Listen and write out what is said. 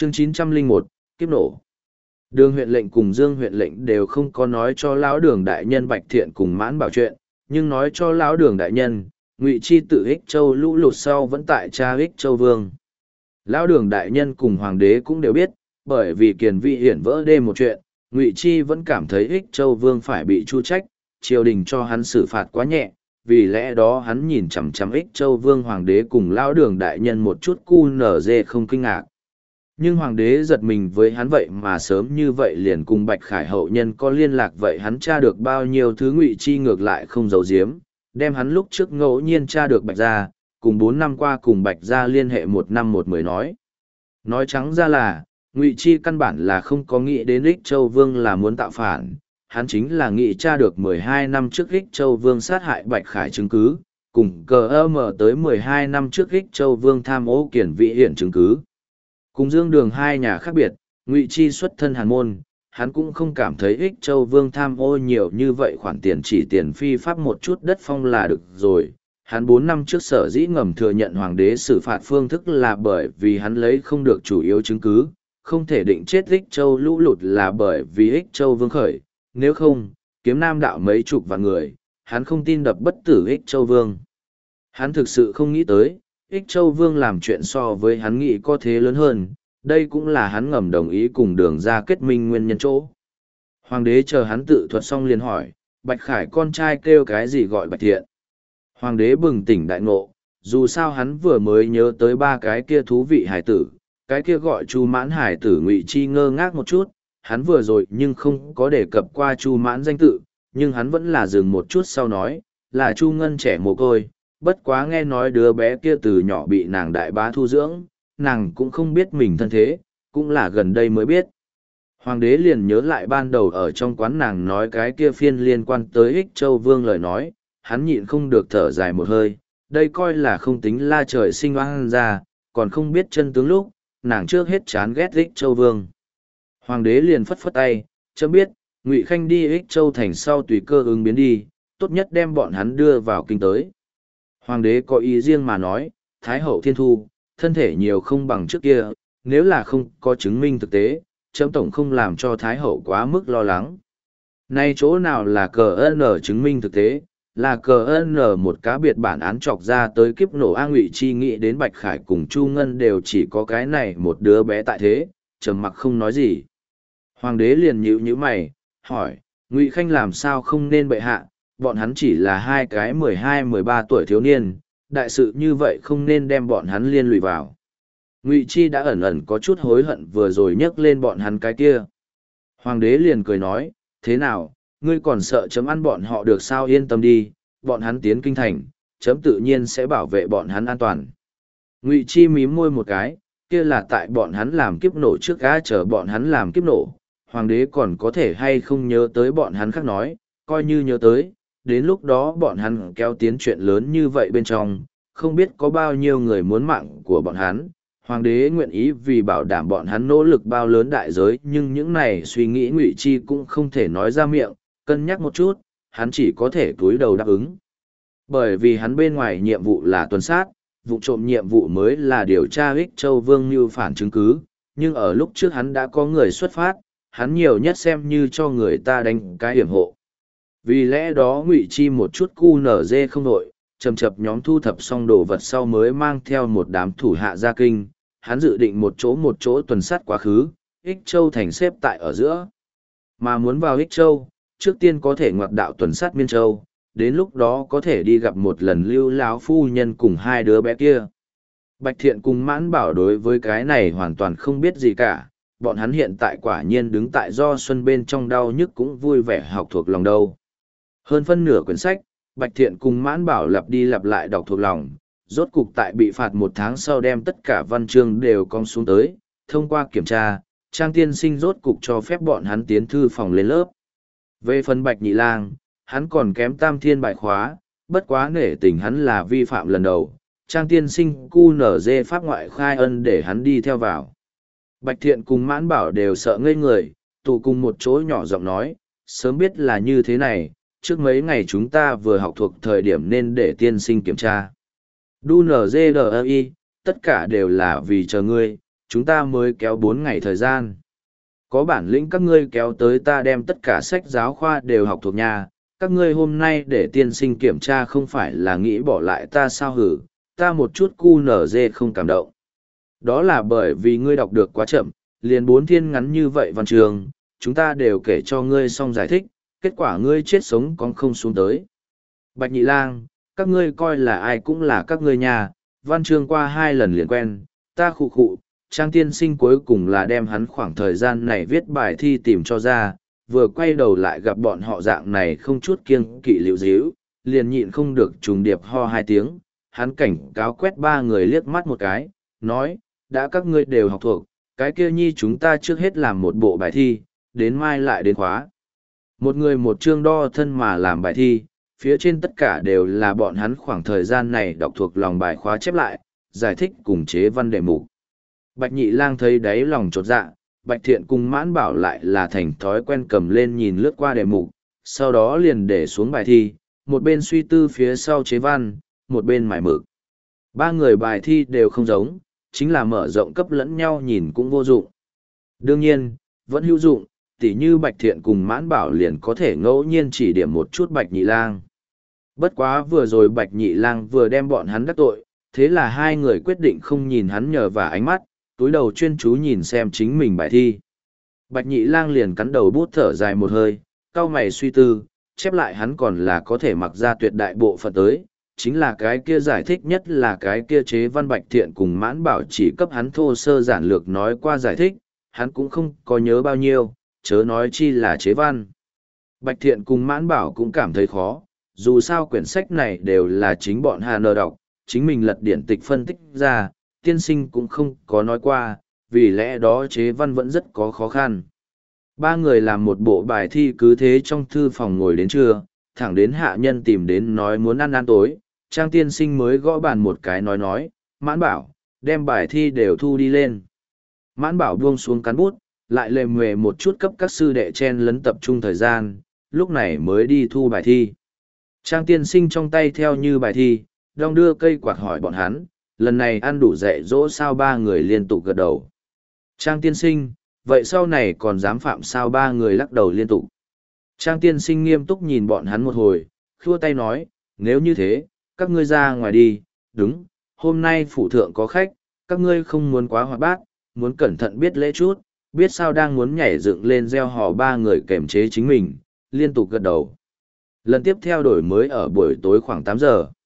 Chương 901, kiếp nổ. Đường huyện lệnh cùng Dương huyện lệnh đều không có nói cho lão đường đại nhân Bạch Thiện cùng Mãn Bảo chuyện, nhưng nói cho lão đường đại nhân, Ngụy Chi tự Ích Châu lũ lụt sau vẫn tại cha Ích Châu Vương. Lão đường đại nhân cùng hoàng đế cũng đều biết, bởi vì Kiền Vị hiển vỡ đê một chuyện, Ngụy Chi vẫn cảm thấy Ích Châu Vương phải bị chu trách, triều đình cho hắn xử phạt quá nhẹ, vì lẽ đó hắn nhìn chằm chằm Ích Châu Vương hoàng đế cùng lão đường đại nhân một chút cu nở dê không kinh ngạc. Nhưng hoàng đế giật mình với hắn vậy mà sớm như vậy liền cùng Bạch Khải hậu nhân có liên lạc, vậy hắn tra được bao nhiêu thứ Ngụy Chi ngược lại không giấu giếm, đem hắn lúc trước ngẫu nhiên tra được Bạch gia, cùng 4 năm qua cùng Bạch gia liên hệ 1 năm 1 mười nói. Nói trắng ra là, Ngụy Chi căn bản là không có nghĩ đến Ích Châu Vương là muốn tạo phản, hắn chính là nghĩ tra được 12 năm trước Ích Châu Vương sát hại Bạch Khải chứng cứ, cùng cờ mở tới 12 năm trước Ích Châu Vương tham ô Kiền Vị hiển chứng cứ. Cùng Dương Đường hai nhà khác biệt, Ngụy Chi xuất thân hàn môn, hắn cũng không cảm thấy Ích Châu Vương tham ô nhiều như vậy, khoản tiền chỉ tiền phi pháp một chút đất phong là được rồi. Hắn 4 năm trước sở dĩ ngầm thừa nhận hoàng đế xử phạt phương thức là bởi vì hắn lấy không được chủ yếu chứng cứ, không thể định chết Ích Châu lũ lụt là bởi vì Ích Châu Vương khởi, nếu không, kiếm nam đạo mấy chục vạn người, hắn không tin đập bất tử Ích Châu Vương. Hắn thực sự không nghĩ tới, Ích Châu Vương làm chuyện so với hắn nghĩ có thế lớn hơn, đây cũng là hắn ngầm đồng ý cùng đường ra kết minh nguyên nhân chỗ. Hoàng đế chờ hắn tự thuật xong liền hỏi, Bạch Khải con trai kêu cái gì gọi Bạch Thiện. Hoàng đế bừng tỉnh đại ngộ, dù sao hắn vừa mới nhớ tới 3 cái kia thú vị hải tử, cái kia gọi Chu Mãn hải tử. Ngụy Chi ngơ ngác một chút, hắn vừa rồi nhưng không có đề cập qua Chu Mãn danh tự, nhưng hắn vẫn là dừng một chút sau nói, là Chu Ngân trẻ mồ côi. Bất quá nghe nói đứa bé kia từ nhỏ bị nàng đại bá thu dưỡng, nàng cũng không biết mình thân thế, cũng là gần đây mới biết. Hoàng đế liền nhớ lại ban đầu ở trong quán nàng nói cái kia phiên liên quan tới Ích Châu Vương lời nói, hắn nhịn không được thở dài một hơi, đây coi là không tính la trời sinh oan ra, còn không biết chân tướng lúc, nàng trước hết chán ghét Ích Châu Vương. Hoàng đế liền phất phất tay, chấm biết, Ngụy Khanh đi Ích Châu thành sau tùy cơ ứng biến đi, tốt nhất đem bọn hắn đưa vào kinh tới. Hoàng đế có ý riêng mà nói, Thái hậu thiên thu, thân thể nhiều không bằng trước kia, nếu là không có chứng minh thực tế, chấm tổng không làm cho Thái hậu quá mức lo lắng. Nay chỗ nào là cờ N chứng minh thực tế, là cờ N một cá biệt bản án chọc ra tới kiếp nổ. Ngụy Chi nghĩ đến Bạch Khải cùng Chu Ngân đều chỉ có cái này một đứa bé tại thế, trầm mặc không nói gì. Hoàng đế liền nhíu mày, hỏi, Ngụy Khanh làm sao không nên bệ hạ, bọn hắn chỉ là 2 cái 12-13 tuổi thiếu niên, đại sự như vậy không nên đem bọn hắn liên lụy vào. Ngụy Chi đã ẩn ẩn có chút hối hận vừa rồi nhắc lên bọn hắn cái kia. Hoàng đế liền cười nói, thế nào, ngươi còn sợ chấm ăn bọn họ được sao? Yên tâm đi, bọn hắn tiến kinh thành, chấm tự nhiên sẽ bảo vệ bọn hắn an toàn. Ngụy Chi mím môi một cái, kia là tại bọn hắn làm kiếp nổ trước gã chờ bọn hắn làm kiếp nổ. Hoàng đế còn có thể hay không nhớ tới bọn hắn khác nói, coi như nhớ tới, đến lúc đó bọn hắn kéo tiến chuyện lớn như vậy bên trong, không biết có bao nhiêu người muốn mạng của bọn hắn. Hoàng đế nguyện ý vì bảo đảm bọn hắn nỗ lực bao lớn đại giới, nhưng những này suy nghĩ Ngụy Chi cũng không thể nói ra miệng, cân nhắc một chút, hắn chỉ có thể cúi đầu đáp ứng. Bởi vì hắn bên ngoài nhiệm vụ là tuần sát, vụ trộm nhiệm vụ mới là điều tra Ích Châu Vương mưu phản chứng cứ, nhưng ở lúc trước hắn đã có người xuất phát, hắn nhiều nhất xem như cho người ta đánh cái hiểm hộ. Vì lẽ đó Ngụy Chi một chút cu nở dê không đội, chầm chập nhóm thu thập xong đồ vật sau mới mang theo một đám thủ hạ ra kinh, hắn dự định một chỗ tuần sát quá khứ, Ích Châu thành xếp tại ở giữa. Mà muốn vào Ích Châu, trước tiên có thể ngoặt đạo tuần sát Miên Châu, đến lúc đó có thể đi gặp một lần Lưu lão phu nhân cùng 2 đứa bé kia. Bạch Thiện cùng Mãn Bảo đối với cái này hoàn toàn không biết gì cả, bọn hắn hiện tại quả nhiên đứng tại do xuân bên trong đau nhức cũng vui vẻ học thuộc lòng đâu. Hơn phân nửa quyển sách, Bạch Thiện cùng Mãn Bảo lặp đi lặp lại đọc thuộc lòng, rốt cục tại bị phạt 1 tháng sau đem tất cả văn chương đều cong xuống tới, thông qua kiểm tra, Trang tiên sinh rốt cục cho phép bọn hắn tiến thư phòng lên lớp. Về phần Bạch Nhị Lang, hắn còn kém tam thiên bài khóa, bất quá nể tình hắn là vi phạm lần đầu, Trang tiên sinh cu nở dê pháp ngoại khai ân để hắn đi theo vào. Bạch Thiện cùng Mãn Bảo đều sợ ngây người, tụ cùng một chỗ nhỏ giọng nói, sớm biết là như thế này, trước mấy ngày chúng ta vừa học thuộc thời điểm nên để tiên sinh kiểm tra. Đu nở dê đờ y, tất cả đều là vì chờ ngươi, chúng ta mới kéo 4 ngày thời gian. Có bản lĩnh các ngươi kéo tới ta đem tất cả sách giáo khoa đều học thuộc nhà, các ngươi hôm nay để tiên sinh kiểm tra không phải là nghĩ bỏ lại ta sao hử, ta một chút cu nở dê không cảm động. Đó là bởi vì ngươi đọc được quá chậm, liền 4 thiên ngắn như vậy văn trường, chúng ta đều kể cho ngươi xong giải thích, kết quả ngươi chết sống còn không xuống tới. Bạch Nhị Lang, các ngươi coi là ai cũng là các ngươi nhà, văn chương qua 2 lần liền quen, ta khụ khụ, Trang tiên sinh cuối cùng là đem hắn khoảng thời gian này viết bài thi tìm cho ra, vừa quay đầu lại gặp bọn họ dạng này không chút kiêng kỵ liễu díu, liền nhịn không được trùng điệp ho 2 tiếng, hắn cảnh cáo quét 3 người liếc mắt một cái, nói, đã các ngươi đều học thuộc, cái kia nhi chúng ta trước hết làm một bộ bài thi, đến mai lại đến khóa. Một người một chương đo thân mà làm bài thi, phía trên tất cả đều là bọn hắn khoảng thời gian này đọc thuộc lòng bài khóa chép lại, giải thích cùng chế văn đề mục. Bạch Nhị Lang thấy đáy lòng chột dạ, Bạch Thiện cùng Mãn Bảo lại là thành thói quen cầm lên nhìn lướt qua đề mục, sau đó liền để xuống bài thi, một bên suy tư phía sau chế văn, một bên mải mực. 3 người bài thi đều không giống, chính là mở rộng cấp lẫn nhau nhìn cũng vô dụng. Đương nhiên, vẫn hữu dụng, tỉ như Bạch Thiện cùng Mãn Bảo liền có thể ngẫu nhiên chỉ điểm một chút Bạch Nhị Lang. Bất quá vừa rồi Bạch Nhị Lang vừa đem bọn hắn đắc tội, thế là 2 người quyết định không nhìn hắn nhờ vả ánh mắt, túi đầu chuyên chú nhìn xem chính mình bài thi. Bạch Nhị Lang liền cắn đầu bút thở dài một hơi, cau mày suy tư, chép lại hắn còn là có thể mặc ra tuyệt đại bộ phận tới, chính là cái kia giải thích nhất là cái kia chế văn Bạch Thiện cùng Mãn Bảo chỉ cấp hắn thô sơ giản lược nói qua giải thích, hắn cũng không có nhớ bao nhiêu, chớ nói chi là chế văn. Bạch Thiện cùng Mãn Bảo cũng cảm thấy khó, dù sao quyển sách này đều là chính bọn Hà Nờ đọc, chính mình lật điển tịch phân tích ra, tiên sinh cũng không có nói qua, vì lẽ đó chế văn vẫn rất có khó khăn. 3 người làm một bộ bài thi cứ thế trong thư phòng ngồi đến trưa, thẳng đến hạ nhân tìm đến nói muốn ăn tối, Trang tiên sinh mới gõ bàn một cái nói, Mãn Bảo, đem bài thi đều thu đi lên. Mãn Bảo buông xuống cán bút, lại lề mề một chút cấp các sư đệ chen lấn tập trung thời gian, lúc này mới đi thu bài thi. Trang tiên sinh trong tay theo như bài thi, đong đưa cây quạt hỏi bọn hắn, lần này ăn đủ dạy dỗ sao 3 người liên tục gật đầu. Trang tiên sinh, vậy sau này còn dám phạm sao 3 người lắc đầu liên tục. Trang tiên sinh nghiêm túc nhìn bọn hắn một hồi, khua tay nói, nếu như thế, các ngươi ra ngoài đi, đúng, hôm nay phủ thượng có khách, các ngươi không muốn quá hoạt bát, muốn cẩn thận biết lễ chút, biết sao đang muốn nhảy dựng lên gieo hò 3 người kềm chế chính mình, liên tục gật đầu. Lần tiếp theo đổi mới ở buổi tối khoảng 8 giờ.